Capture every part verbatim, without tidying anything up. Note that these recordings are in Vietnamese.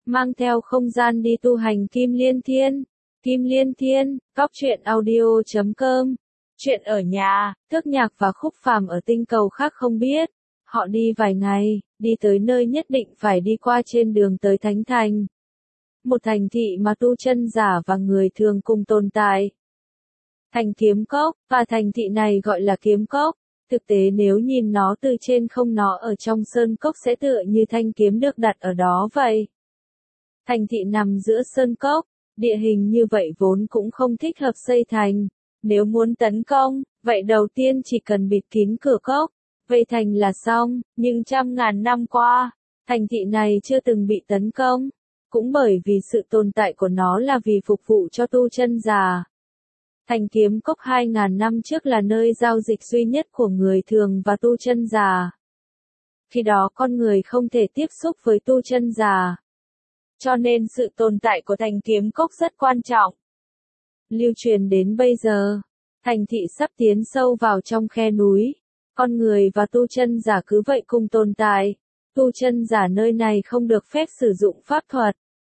mang theo không gian đi tu hành Kim Liên Thiên. Kim Liên Thiên, Cóc Truyện Audio chấm com. Chuyện ở nhà, Tước Nhạc và Khúc Phàm ở tinh cầu khác không biết. Họ đi vài ngày, đi tới nơi nhất định phải đi qua trên đường tới Thánh Thành. Một thành thị mà tu chân giả và người thường cùng tồn tại. Thành Kiếm Cốc, và thành thị này gọi là Kiếm Cốc. Thực tế nếu nhìn nó từ trên không, nó ở trong sơn cốc sẽ tựa như thanh kiếm được đặt ở đó vậy. Thành thị nằm giữa sơn cốc, địa hình như vậy vốn cũng không thích hợp xây thành. Nếu muốn tấn công, vậy đầu tiên chỉ cần bịt kín cửa cốc, vây thành là xong, nhưng trăm ngàn năm qua, thành thị này chưa từng bị tấn công, cũng bởi vì sự tồn tại của nó là vì phục vụ cho tu chân giả. Thành Kiếm Cốc hai ngàn năm trước là nơi giao dịch duy nhất của người thường và tu chân giả. Khi đó con người không thể tiếp xúc với tu chân giả. Cho nên sự tồn tại của Thành Kiếm Cốc rất quan trọng. Lưu truyền đến bây giờ, thành thị sắp tiến sâu vào trong khe núi. Con người và tu chân giả cứ vậy cùng tồn tại. Tu chân giả nơi này không được phép sử dụng pháp thuật.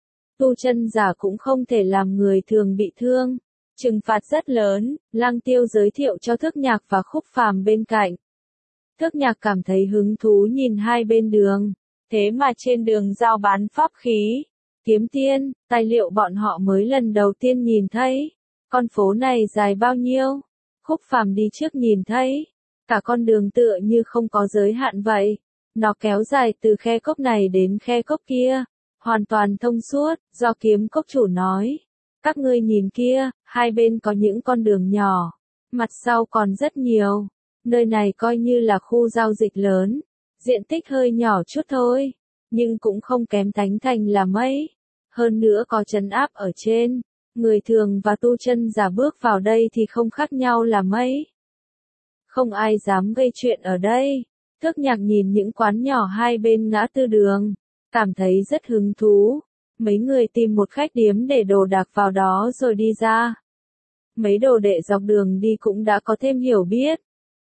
Tu chân giả cũng không thể làm người thường bị thương. Trừng phạt rất lớn, Lăng Tiêu giới thiệu cho Tước Nhạc và Khúc Phàm bên cạnh. Tước Nhạc cảm thấy hứng thú nhìn hai bên đường, thế mà trên đường giao bán pháp khí, kiếm tiên, tài liệu bọn họ mới lần đầu tiên nhìn thấy. Con phố này dài bao nhiêu? Khúc Phàm đi trước nhìn thấy, cả con đường tựa như không có giới hạn vậy. Nó kéo dài từ khe cốc này đến khe cốc kia, hoàn toàn thông suốt, do kiếm cốc chủ nói. Các ngươi nhìn kia, hai bên có những con đường nhỏ, mặt sau còn rất nhiều. Nơi này coi như là khu giao dịch lớn, diện tích hơi nhỏ chút thôi, nhưng cũng không kém Thánh Thành là mấy. Hơn nữa có trấn áp ở trên, người thường và tu chân giả bước vào đây thì không khác nhau là mấy. Không ai dám gây chuyện ở đây. Tước Nhạc nhìn những quán nhỏ hai bên ngã tư đường, cảm thấy rất hứng thú. Mấy người tìm một khách điếm để đồ đạc vào đó rồi đi ra. Mấy đồ đệ dọc đường đi cũng đã có thêm hiểu biết.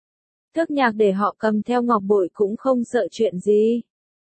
Tước Nhạc để họ cầm theo ngọc bội cũng không sợ chuyện gì.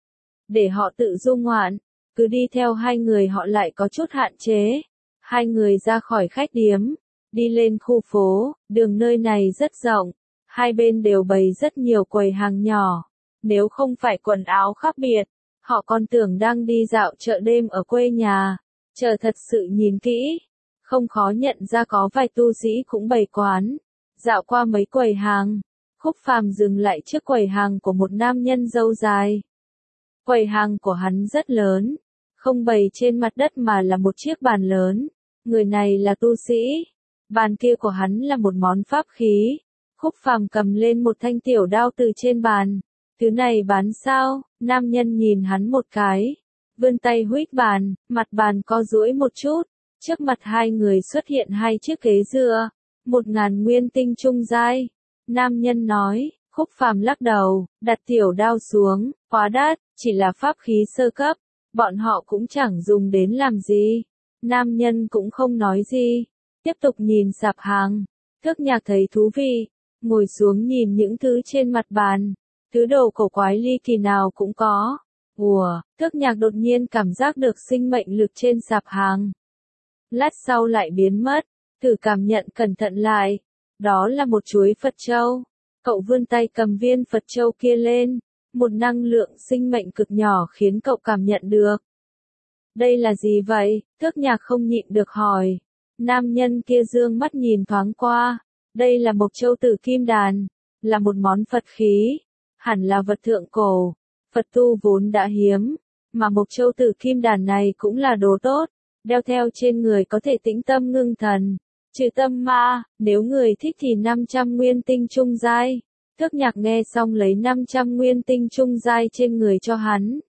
Để họ tự du ngoạn, cứ đi theo hai người họ lại có chút hạn chế. Hai người ra khỏi khách điếm, đi lên khu phố, đường nơi này rất rộng. Hai bên đều bày rất nhiều quầy hàng nhỏ. Nếu không phải quần áo khác biệt, họ còn tưởng đang đi dạo chợ đêm ở quê nhà. Chờ thật sự nhìn kỹ, không khó nhận ra có vài tu sĩ cũng bày quán. Dạo qua mấy quầy hàng, Khúc Phàm dừng lại trước quầy hàng của một nam nhân râu dài. Quầy hàng của hắn rất lớn, không bày trên mặt đất mà là một chiếc bàn lớn. Người này là tu sĩ. Bàn kia của hắn là một món pháp khí. Khúc Phàm cầm lên một thanh tiểu đao từ trên bàn. Thứ này bán sao? Nam nhân nhìn hắn một cái, vươn tay huých bàn, mặt bàn co duỗi một chút. Trước mặt hai người xuất hiện hai chiếc ghế dựa, một ngàn nguyên tinh trung giai. Nam nhân nói. Khúc Phàm lắc đầu, đặt tiểu đao xuống, quá đắt, chỉ là pháp khí sơ cấp, bọn họ cũng chẳng dùng đến làm gì. Nam nhân cũng không nói gì, tiếp tục nhìn sạp hàng. Tước Nhạc thấy thú vị, ngồi xuống nhìn những thứ trên mặt bàn. Thứ đồ cổ quái ly kỳ nào cũng có. Ủa, Tước Nhạc đột nhiên cảm giác được sinh mệnh lực trên sạp hàng. Lát sau lại biến mất, thử cảm nhận cẩn thận lại. Đó là một chuối Phật châu. Cậu vươn tay cầm viên Phật châu kia lên. Một năng lượng sinh mệnh cực nhỏ khiến cậu cảm nhận được. Đây là gì vậy? Tước Nhạc không nhịn được hỏi. Nam nhân kia dương mắt nhìn thoáng qua. Đây là Mộc Châu Tử Kim Đàn. Là một món Phật khí. Hẳn là vật thượng cổ. Phật tu vốn đã hiếm. Mà Mộc Châu Tử Kim Đàn này cũng là đồ tốt. Đeo theo trên người có thể tĩnh tâm ngưng thần. Trừ tâm ma, nếu người thích thì năm trăm nguyên tinh trung giai. Tước Nhạc nghe xong lấy năm trăm nguyên tinh trung giai trên người cho hắn.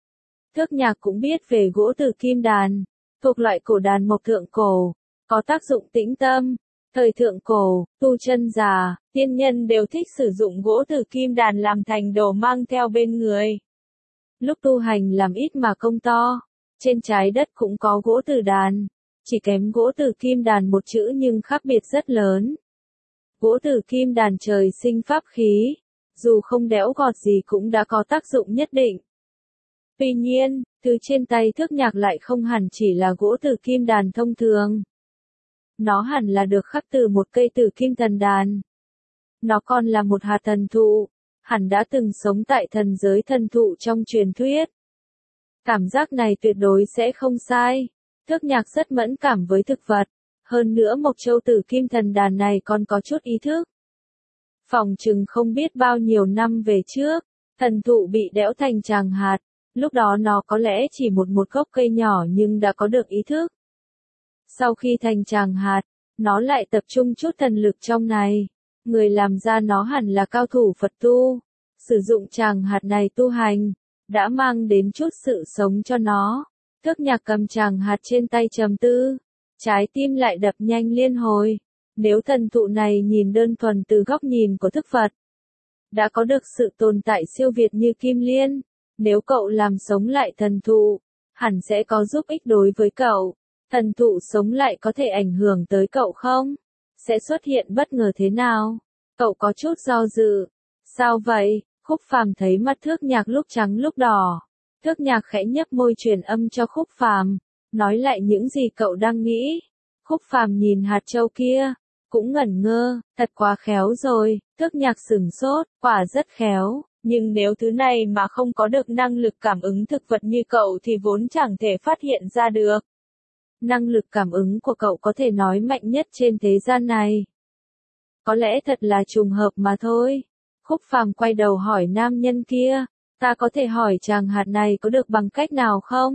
Tước Nhạc cũng biết về gỗ Tử Kim Đàn. Thuộc loại cổ đàn mộc thượng cổ. Có tác dụng tĩnh tâm. Thời thượng cổ, tu chân giả, tiên nhân đều thích sử dụng gỗ Tử Kim Đàn làm thành đồ mang theo bên người. Lúc tu hành làm ít mà công to, trên trái đất cũng có gỗ Tử Đàn, chỉ kém gỗ Tử Kim Đàn một chữ nhưng khác biệt rất lớn. Gỗ Tử Kim Đàn trời sinh pháp khí, dù không đẽo gọt gì cũng đã có tác dụng nhất định. Tuy nhiên, thứ trên tay Thước Nhạc lại không hẳn chỉ là gỗ tử kim đàn thông thường. Nó hẳn là được khắc từ một cây tử kim thần đàn. Nó còn là một hạt thần thụ, hẳn đã từng sống tại thần giới thần thụ trong truyền thuyết. Cảm giác này tuyệt đối sẽ không sai. Thước Nhạc rất mẫn cảm với thực vật. Hơn nữa mộc châu tử kim thần đàn này còn có chút ý thức. Phỏng chừng không biết bao nhiêu năm về trước, thần thụ bị đẽo thành tràng hạt. Lúc đó nó có lẽ chỉ một một gốc cây nhỏ nhưng đã có được ý thức. Sau khi thành tràng hạt, nó lại tập trung chút thần lực trong này. Người làm ra nó hẳn là cao thủ Phật tu. Sử dụng tràng hạt này tu hành, đã mang đến chút sự sống cho nó. Thước Nhạc cầm tràng hạt trên tay trầm tư. Trái tim lại đập nhanh liên hồi. Nếu thần thụ này nhìn đơn thuần từ góc nhìn của thức vật, đã có được sự tồn tại siêu việt như Kim Liên. Nếu cậu làm sống lại thần thụ, hẳn sẽ có giúp ích đối với cậu. Thần thụ sống lại có thể ảnh hưởng tới cậu không? Sẽ xuất hiện bất ngờ thế nào? Cậu có chút do dự. Sao vậy? Khúc Phàm thấy mắt Thước Nhạc lúc trắng lúc đỏ. Thước Nhạc khẽ nhấp môi truyền âm cho Khúc Phàm, nói lại những gì cậu đang nghĩ. Khúc Phàm nhìn hạt châu kia, cũng ngẩn ngơ, thật quá khéo rồi. Thước Nhạc sửng sốt, quả rất khéo. Nhưng nếu thứ này mà không có được năng lực cảm ứng thực vật như cậu thì vốn chẳng thể phát hiện ra được. Năng lực cảm ứng của cậu có thể nói mạnh nhất trên thế gian này. Có lẽ thật là trùng hợp mà thôi. Khúc Phàm quay đầu hỏi nam nhân kia, ta có thể hỏi chàng hạt này có được bằng cách nào không?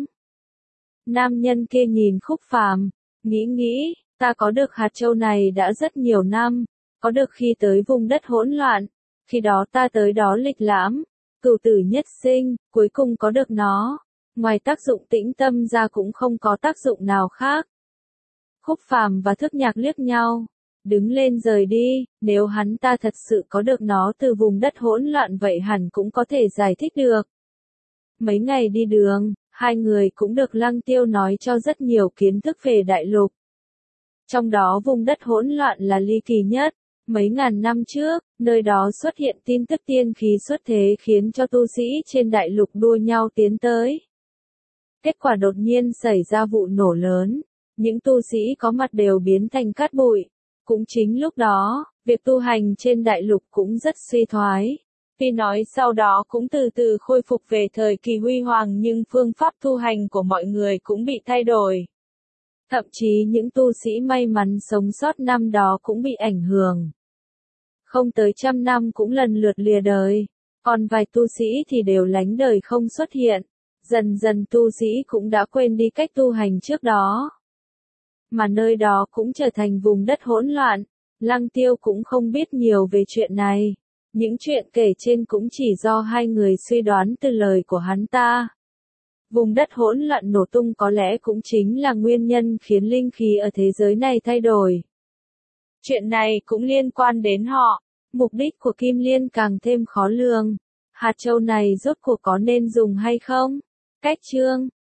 Nam nhân kia nhìn Khúc Phàm, nghĩ nghĩ, ta có được hạt châu này đã rất nhiều năm, có được khi tới vùng đất hỗn loạn. Khi đó ta tới đó lịch lãm, cửu tử nhất sinh, cuối cùng có được nó. Ngoài tác dụng tĩnh tâm ra cũng không có tác dụng nào khác. Khúc Phàm và Thước Nhạc liếc nhau, đứng lên rời đi. Nếu hắn ta thật sự có được nó từ vùng đất hỗn loạn vậy hẳn cũng có thể giải thích được. Mấy ngày đi đường, hai người cũng được Lăng Tiêu nói cho rất nhiều kiến thức về đại lục. Trong đó vùng đất hỗn loạn là ly kỳ nhất. Mấy ngàn năm trước, nơi đó xuất hiện tin tức tiên khí xuất thế khiến cho tu sĩ trên đại lục đua nhau tiến tới. Kết quả đột nhiên xảy ra vụ nổ lớn, những tu sĩ có mặt đều biến thành cát bụi. Cũng chính lúc đó, việc tu hành trên đại lục cũng rất suy thoái. Tuy nói sau đó cũng từ từ khôi phục về thời kỳ huy hoàng nhưng phương pháp tu hành của mọi người cũng bị thay đổi. Thậm chí những tu sĩ may mắn sống sót năm đó cũng bị ảnh hưởng. Không tới trăm năm cũng lần lượt lìa đời, còn vài tu sĩ thì đều lánh đời không xuất hiện. Dần dần tu sĩ cũng đã quên đi cách tu hành trước đó. Mà nơi đó cũng trở thành vùng đất hỗn loạn. Lăng Tiêu cũng không biết nhiều về chuyện này. Những chuyện kể trên cũng chỉ do hai người suy đoán từ lời của hắn ta. Vùng đất hỗn loạn nổ tung có lẽ cũng chính là nguyên nhân khiến linh khí ở thế giới này thay đổi. Chuyện này cũng liên quan đến họ. Mục đích của Kim Liên càng thêm khó lường. Hạt châu này rốt cuộc có nên dùng hay không? Cách chương